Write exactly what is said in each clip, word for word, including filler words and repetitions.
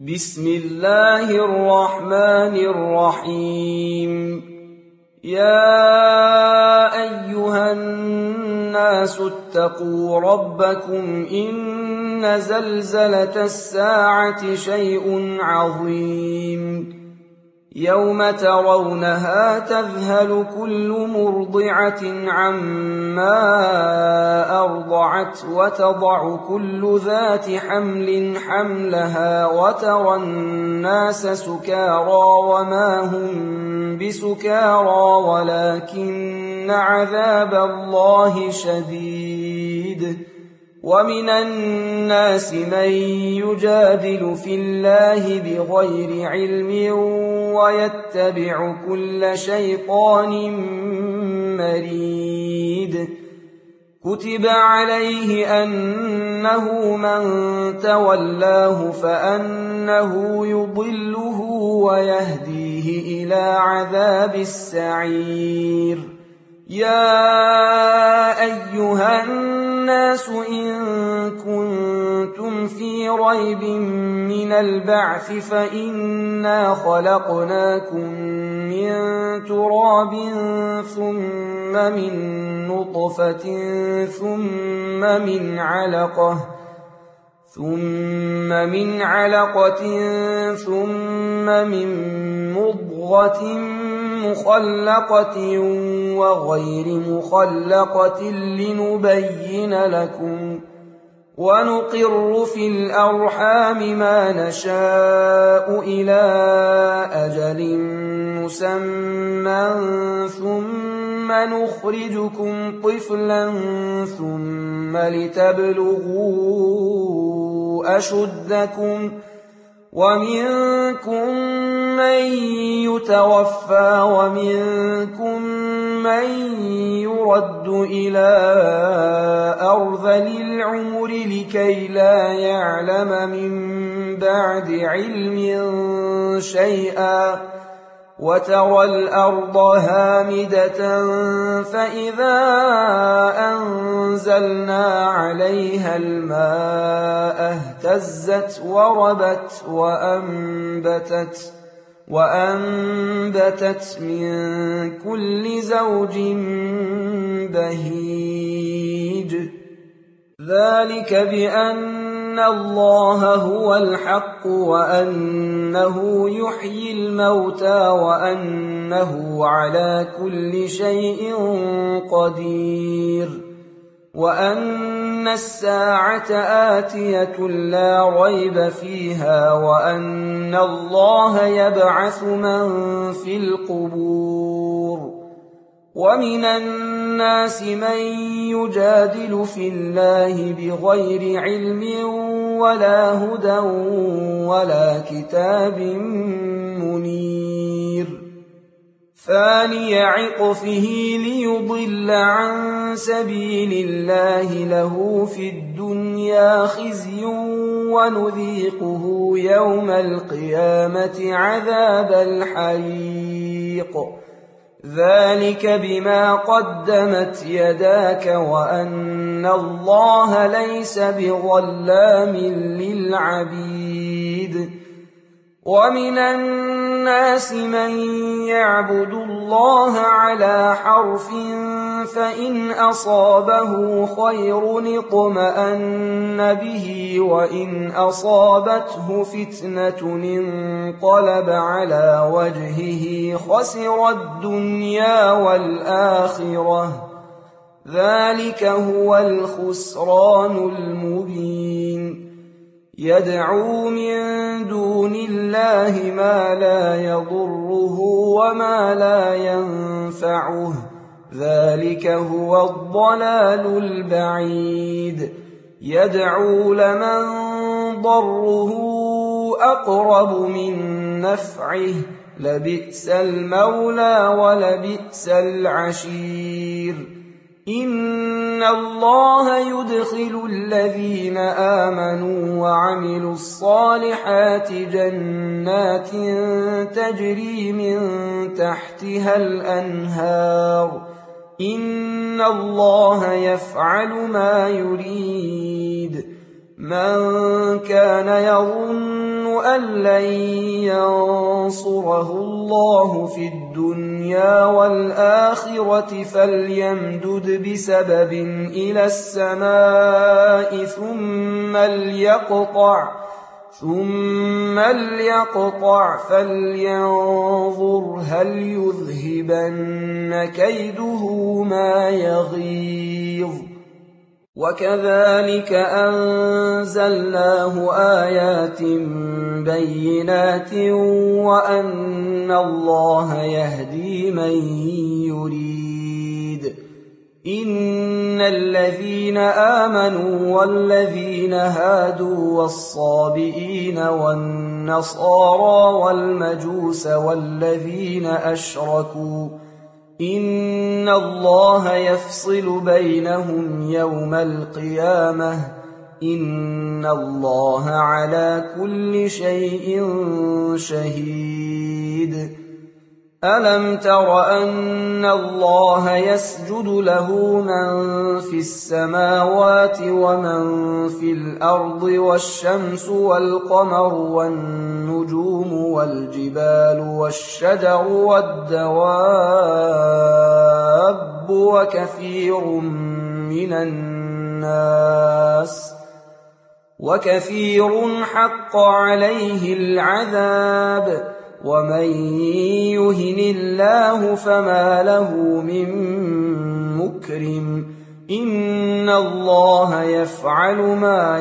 بسم الله الرحمن الرحيم. يا أيها الناس اتقوا ربكم إن زلزلة الساعة شيء عظيم يوم ترونها تذهل كل مرضعة عما أرضعت وتضع كل ذات حمل حملها وترى الناس سكارى وما هم بسكارى ولكن عذاب الله شديد. ومن الناس من يجادل في الله بغير علم ويتبع كل شيطان مريد. كتب عليه أنه من تولاه فأنه يضله ويهديه إلى عذاب السعير. يا أيها الناس إن كنتم في ريب من البعث فإنا خلقناكم من تراب ثم من نطفة ثم من علقة ثم من علقة ثم من مضغة مخلقة وغير مخلقة لنبين لكم ونقر في الأرحام ما نشاء إلى أجل مسمى ثم نخرجكم طفلا ثم لتبلغوا أشدكم ومنكم من يتوفى ومنكم من يرد إلى أرذل العمر لكي لا يعلم من بعد علم شيئا. وترى الأرض هامدة فإذا أنزلنا عليها الماء اهتزت وربت وأنبتت وأنبتت من كل زوج بهيج. ذلك بأن الله هو الحق وأنه يحيي الموتى وأنه على كل شيء قدير وأن الساعة آتية لا ريب فيها وأن الله يبعث من في القبور. ومن الناس من يجادل في الله بغير علم ولا هدى ولا كتاب منير. ثاني عطفه ليضل عن سبيل الله له في الدنيا خزي ونذيقه يوم القيامة عذاب الحريق. ذلك بما قدمت يداك وأن الله ليس بظلام للعبيد. ومن الناس من يعبد الله على حرف فإن أصابه خير اطمأن به وإن أصابته فتنة انقلب على وجهه خسر الدنيا والآخرة. ذلك هو الخسران المبين. يدعو من دون الله ما لا يضره وما لا ينفعه. ذلك هو الضلال البعيد. يدعو لمن ضره أقرب من نفعه لبئس المولى ولبئس العشير. إن الله يدخل الذين آمنوا وعملوا الصالحات جنات تجري من تحتها الأنهار. إن الله يفعل ما يريد. من كان يظن أن لن ينصره الله في الدنيا والآخرة فليمدد بسبب إلى السماء ثم ليقطع ثم ليقطع فلينظر هل يذهبن كيده ما يغيظ. وكذلك أنزلناه آيات بينات وأن الله يهدي من يريد. إن الذين آمنوا والذين هادوا والصابئين والنصارى والمجوس والذين أشركوا إن الله يفصل بينهم يوم القيامة إن الله على كل شيء شهيد. ألم تر أن الله يسجد له من في السماوات ومن في الأرض والشمس والقمر والنجوم والجبال والشجر والدواب وكثير من الناس وكثير حق عليه العذاب ومن يهن الله فما له من مكرم إن الله يفعل ما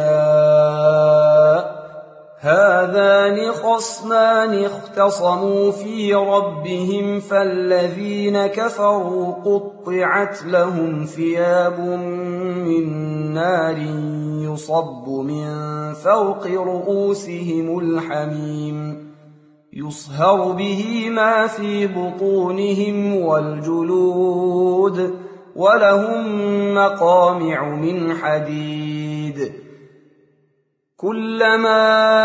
يشاء. هذان خصمان اختصموا في ربهم فالذين كفروا قطعت لهم ثياب من نار يصب من فوق رؤوسهم الحميم يصهر به ما في بطونهم والجلود ولهم مقامع من حديد كلما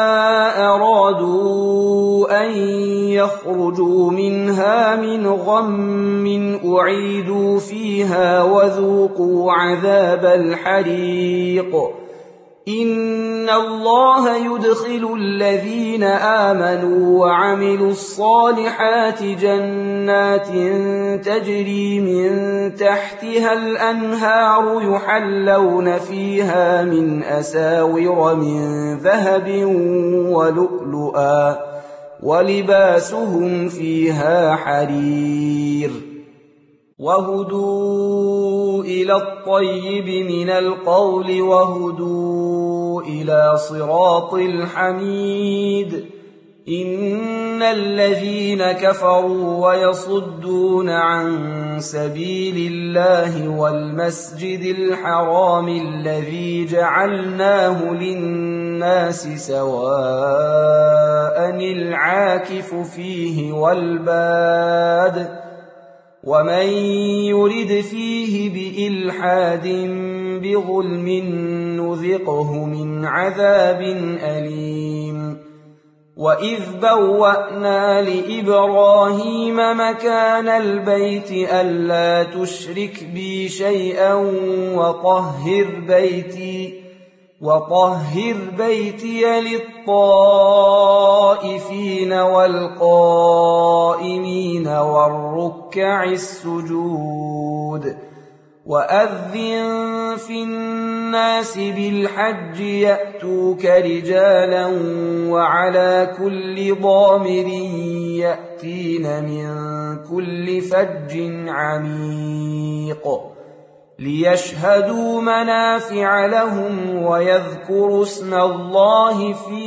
أرادوا أن يخرجوا منها من غم أعيدوا فيها وذوقوا عذاب الحريق. إن الله يدخل الذين آمنوا وعملوا الصالحات جنات تجري من تحتها الأنهار يحلون فيها من أساور من ذهب ولؤلؤا ولباسهم فيها حرير وهدوا إلى الطيب من القول وهدوا إلى صراط الحميد. إن الذين كفروا ويصدون عن سبيل الله والمسجد الحرام الذي جعلناه للناس سواء العاكف فيه والباد ومن يرد فيه بإلحاد بظلم نذقه من عذاب أليم. وإذ بوأنا لإبراهيم مكان البيت ألا تشرك بي شيئا وطهر بيتي وطهر بيتي للطائفين والقائمين والركع السجود. وأذن في الناس بالحج يأتوك رجالا وعلى كل ضامر يأتين من كل فج عميق ليشهدوا منافع لهم ويذكروا اسم الله في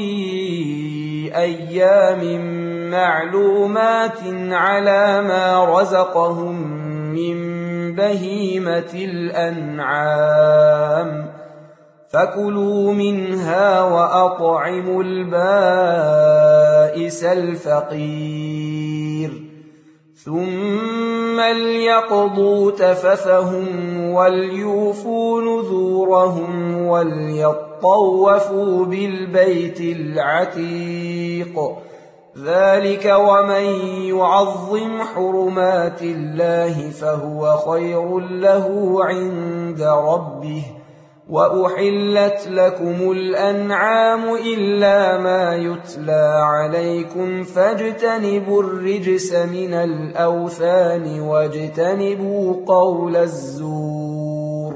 أيام معلومات على ما رزقهم من بهيمة الأنعام فكلوا منها وأطعموا البائس الفقير ثم ليقضوا تفثهم وليوفوا نذورهم وليطوفوا بالبيت العتيق. ذلك ومن يعظم حرمات الله فهو خير له عند ربه وأحلت لكم الأنعام إلا ما يتلى عليكم فاجتنبوا الرجس من الأوثان واجتنبوا قول الزور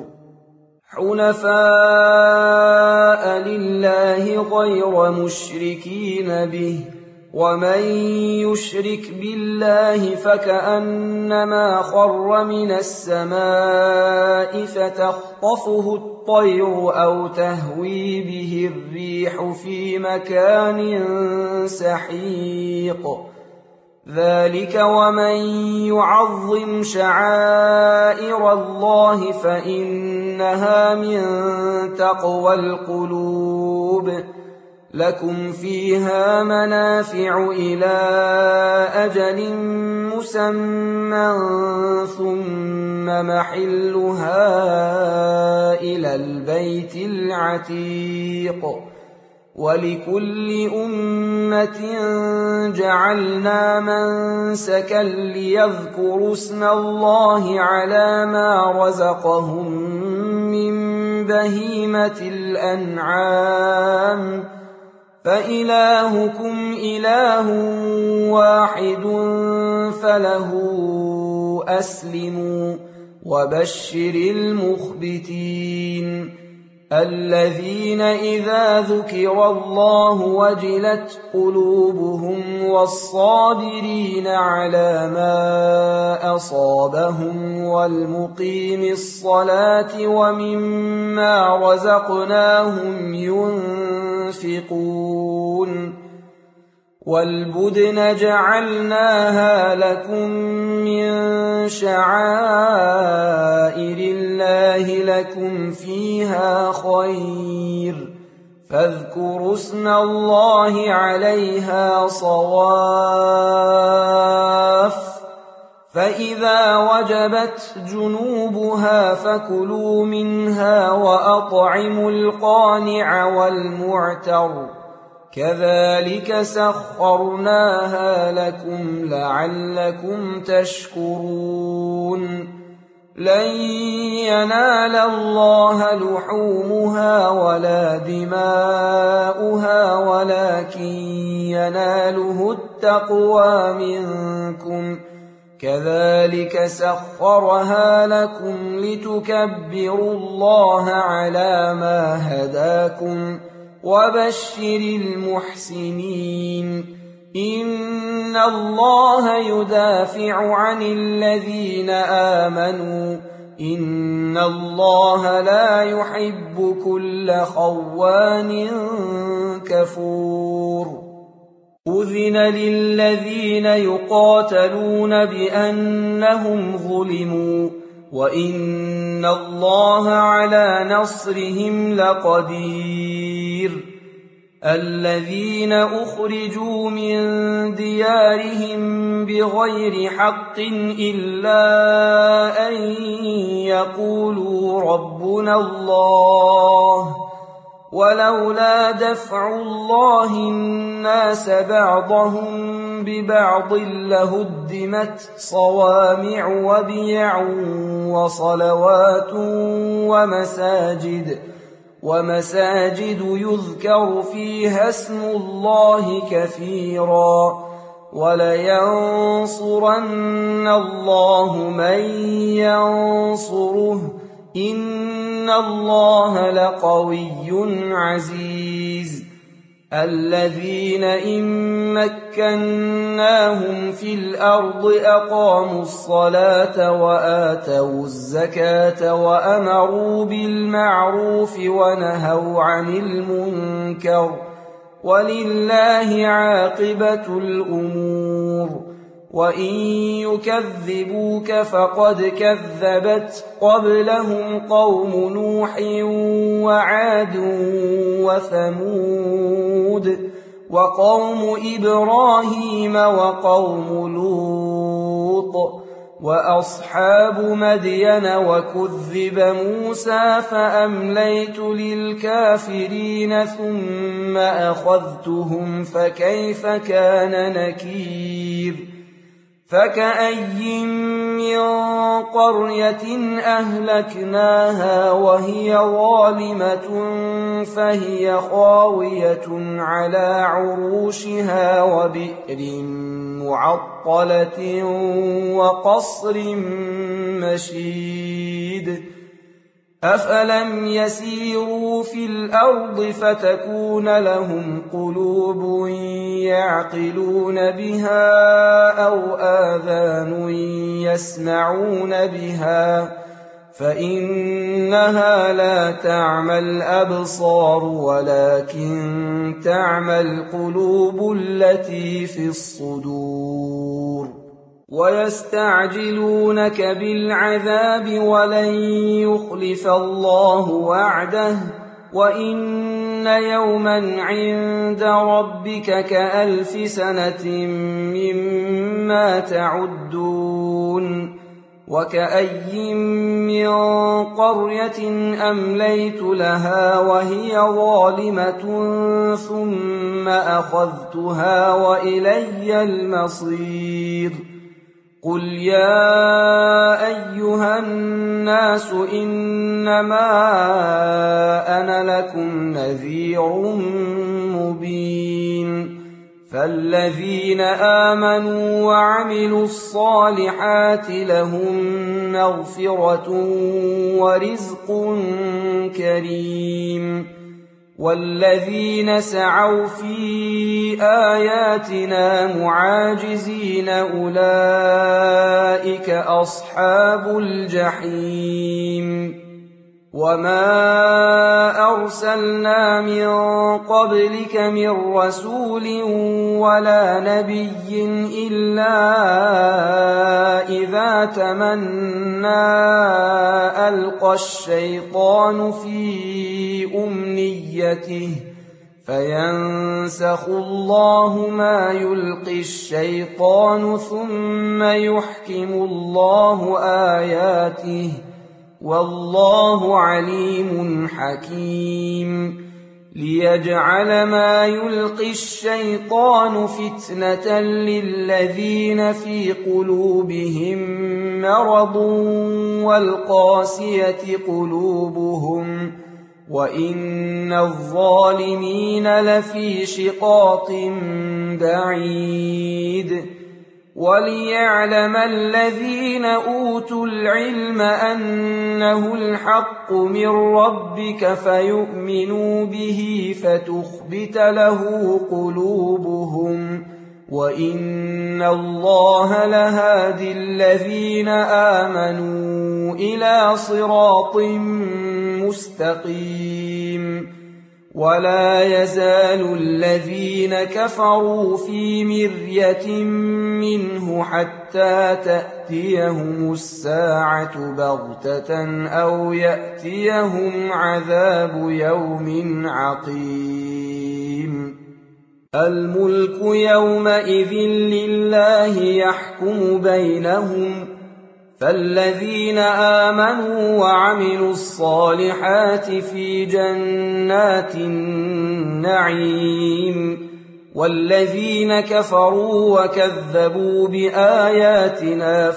حنفاء لله غير مشركين به ومن يشرك بالله فكأنما خر من السماء فتخطفه الطير أو تهوي به الريح في مكان سحيق ذلك ومن يعظم شعائر الله فإنها من تقوى القلوب لكم فيها منافع إلى أجل مسمى ثم محلها إلى البيت العتيق ولكل أمة جعلنا منسكا ليذكروا اسم الله على ما رزقهم من بهيمة الأنعام فإلهكم إله واحد فله أسلموا وبشر المخبتين الذين إذا ذكر الله وجلت قلوبهم والصابرين على ما أصابهم والمقيم الصلاة ومما رزقناهم ينفقون والبدن جعلناها لكم من شعائر الله لكم فيها خير فاذكروا اسم الله عليها صواف فإذا وجبت جنوبها فكلوا منها وأطعموا القانع والمعتر كذلك سخرناها لكم لعلكم تشكرون لن ينال الله لحومها ولا دماؤها ولكن يناله التقوى منكم كذلك سخرها لكم لتكبروا الله على ما هداكم وبشر المحسنين إن الله يدافع عن الذين آمنوا إن الله لا يحب كل خوان كفور أذن للذين يقاتلون بأنهم ظلموا وإن الله على نصرهم لقدير الذين أخرجوا من ديارهم بغير حق إلا أن يقولوا ربنا الله ولولا دفع الله الناس بعضهم ببعض لهدمت صوامع وبيع وصلوات ومساجد ومساجد يذكر فيها اسم الله كثيرا ولينصرن الله من ينصره إن الله لقوي عزيز الذين إن مكناهم في الأرض أقاموا الصلاة وآتوا الزكاة وأمروا بالمعروف ونهوا عن المنكر ولله عاقبة الأمور وإن يكذبوك فقد كذبت قبلهم قوم نوح وعاد وثمود وقوم إبراهيم وقوم لوط وأصحاب مدين وكذب موسى فأمليت للكافرين ثم أخذتهم فكيف كان نكير فكأي من قرية أهلكناها وهي ظالمة فهي خاوية على عروشها وبئر معطلة وقصر مشيد أفلم يسيروا في الأرض فتكون لهم قلوب يعقلون بها أو آذان يسمعون بها فإنها لا تعمى الأبصار ولكن تعمى القلوب التي في الصدور ويستعجلونك بالعذاب ولن يخلف الله وعده وإن يوما عند ربك كألف سنة مما تعدون وكأي من قرية أمليت لها وهي ظالمة ثم أخذتها وإلي المصير قل يا أيها الناس إنما أنا لكم نذير مبين فالذين آمنوا وعملوا الصالحات لهم مغفرة ورزق كريم والذين سعوا في آياتنا معاجزين أولئك أصحاب الجحيم وما أرسلنا من قبلك من رسول ولا نبي إلا إذا تمنى ألقى الشيطان في أمنيته فينسخ الله ما يلقي الشيطان ثم يحكم الله آياته والله عليم حكيم ليجعل ما يلقي الشيطان فتنة للذين في قلوبهم مرض والقاسية قلوبهم وإن الظالمين لفي شقاق بعيد وليعلم الذين أوتوا العلم أنه الحق من ربك فيؤمنوا به فتخبت له قلوبهم وإن الله لهادي الذين آمنوا إلى صراط مستقيم ولا يزال الذين كفروا في مرية منه حتى تأتيهم الساعة بغتة أو يأتيهم عذاب يوم عقيم الملك يومئذ لله يحكم بينهم فالذين آمنوا وعملوا الصالحات في جنات النعيم والذين كفروا وكذبوا بآياتنا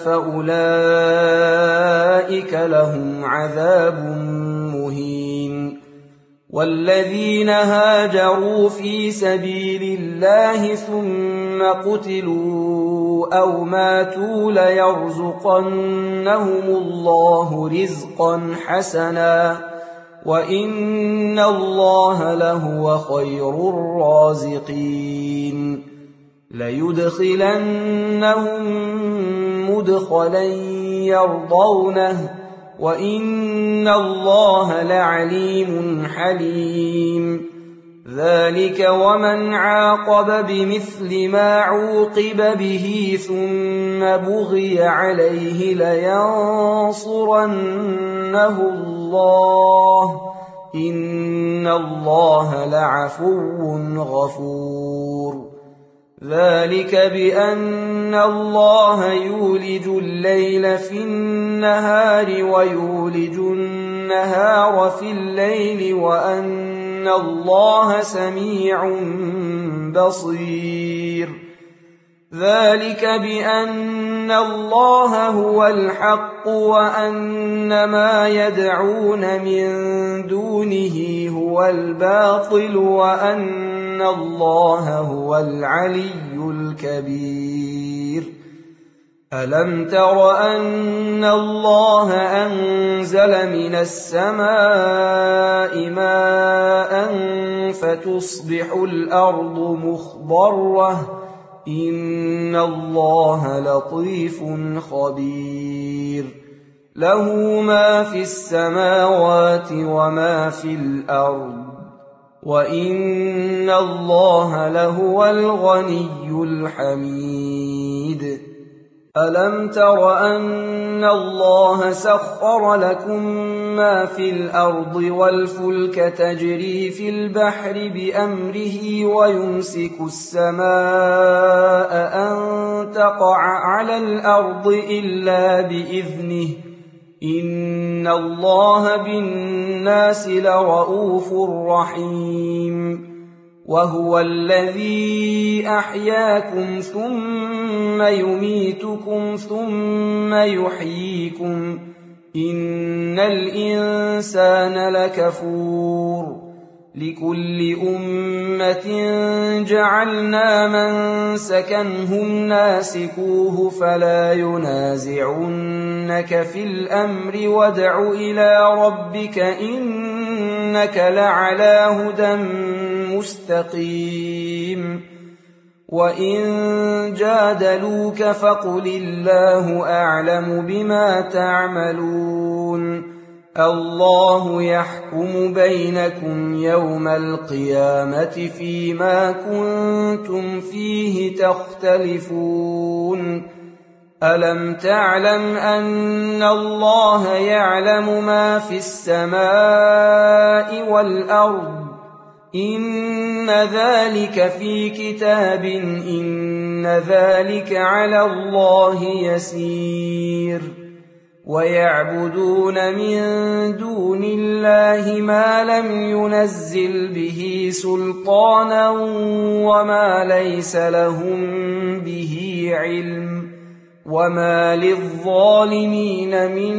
فأولئك لهم عذاب مهين والذين هاجروا في سبيل الله ثم قتلوا أو ماتوا ليرزقنهم الله رزقا حسنا وإن الله لهو خير الرازقين ليدخلنهم مدخلا يرضونه وإن الله لعليم حليم ذلك ومن عاقب بمثل ما عوقب به ثم بغي عليه لينصرنه الله إن الله لعفو غفور ذلك بأن الله يولج الليل في النهار ويولج النهار في الليل وأن الله سميع بصير ذلك بأن الله هو الحق وأن ما يدعون من دونه هو الباطل وأن الله هو العلي الكبير. ألم تر أن الله أنزل من السماء ماء فتصبح الأرض مخضرة إن الله لطيف خبير. له ما في السماوات وما في الأرض وإن الله لهو الغني الحميد. ألم تر أن الله سخر لكم ما في الأرض والفلك تجري في البحر بأمره ويمسك السماء أن تقع على الأرض إلا بإذنه إن الله بالناس لرءوف رحيم. وهو الذي أحياكم ثم يميتكم ثم يحييكم إن الإنسان لكفور. لكل أمة جعلنا منسكا هم ناسكوه فلا ينازعنك في الأمر وادع إلى ربك إنك لعلى هدى مستقيم. وإن جادلوك فقل الله أعلم بما تعملون. الله يحكم بينكم يوم القيامة فيما كنتم فيه تختلفون. ألم تعلم أن الله يعلم ما في السماء والأرض إن ذلك في كتاب إن ذلك على الله يسير. ويعبدون من دون الله ما لم ينزل به سلطانا وما ليس لهم به علم وما للظالمين من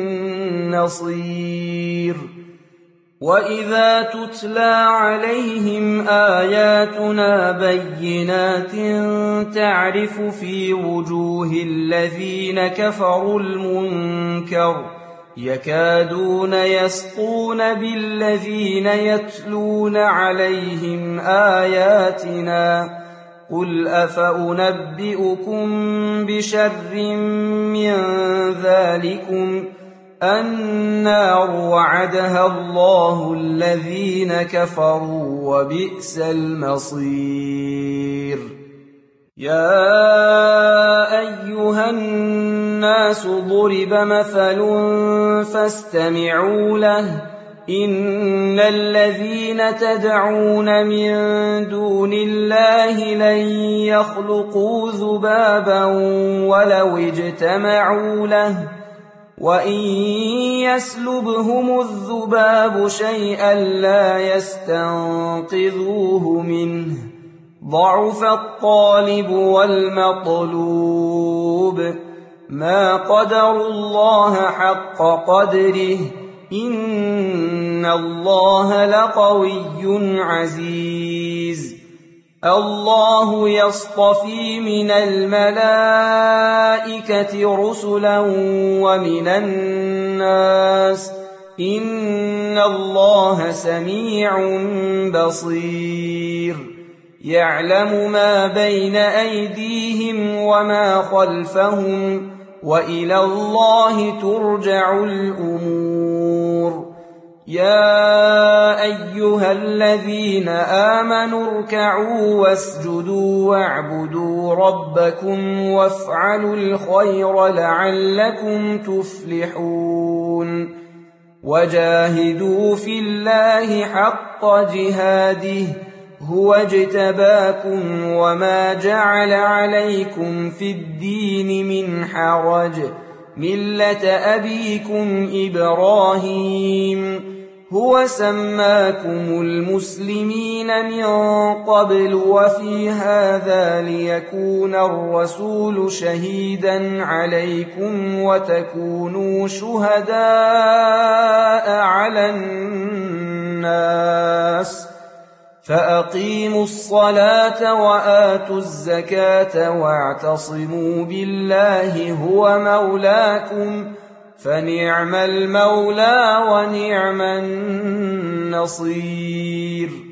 نصير. وإذا تتلى عليهم آياتنا بينات تعرف في وجوه الذين كفروا المنكر يكادون يسطون بالذين يتلون عليهم آياتنا. قل أفأنبئكم بشر من ذلكم النار وعدها الله الذين كفروا وبئس المصير. يا أيها الناس ضرب مثل فاستمعوا له إن الذين تدعون من دون الله لن يخلقوا ذبابا ولو اجتمعوا له وإن يسلبهم الذباب شيئا لا يستنقذوه منه ضعف الطالب والمطلوب. ما قدروا الله حق قدره إن الله لقوي عزيز. الله يصطفي من الملائكة رسلا ومن الناس إن الله سميع بصير. يعلم ما بين أيديهم وما خلفهم وإلى الله ترجع الأمور. يا أيها الذين آمنوا اركعوا واسجدوا واعبدوا ربكم وافعلوا الخير لعلكم تفلحون. وجاهدوا في الله حق جهاده هو اجتباكم وما جعل عليكم في الدين من حرج ملة أبيكم إبراهيم هو سماكم المسلمين من قبل وفي هذا ليكون الرسول شهيدا عليكم وتكونوا شهداء على الناس فأقيموا الصلاة وآتوا الزكاة واعتصموا بالله هو مولاكم فنعم المولى ونعم النصير.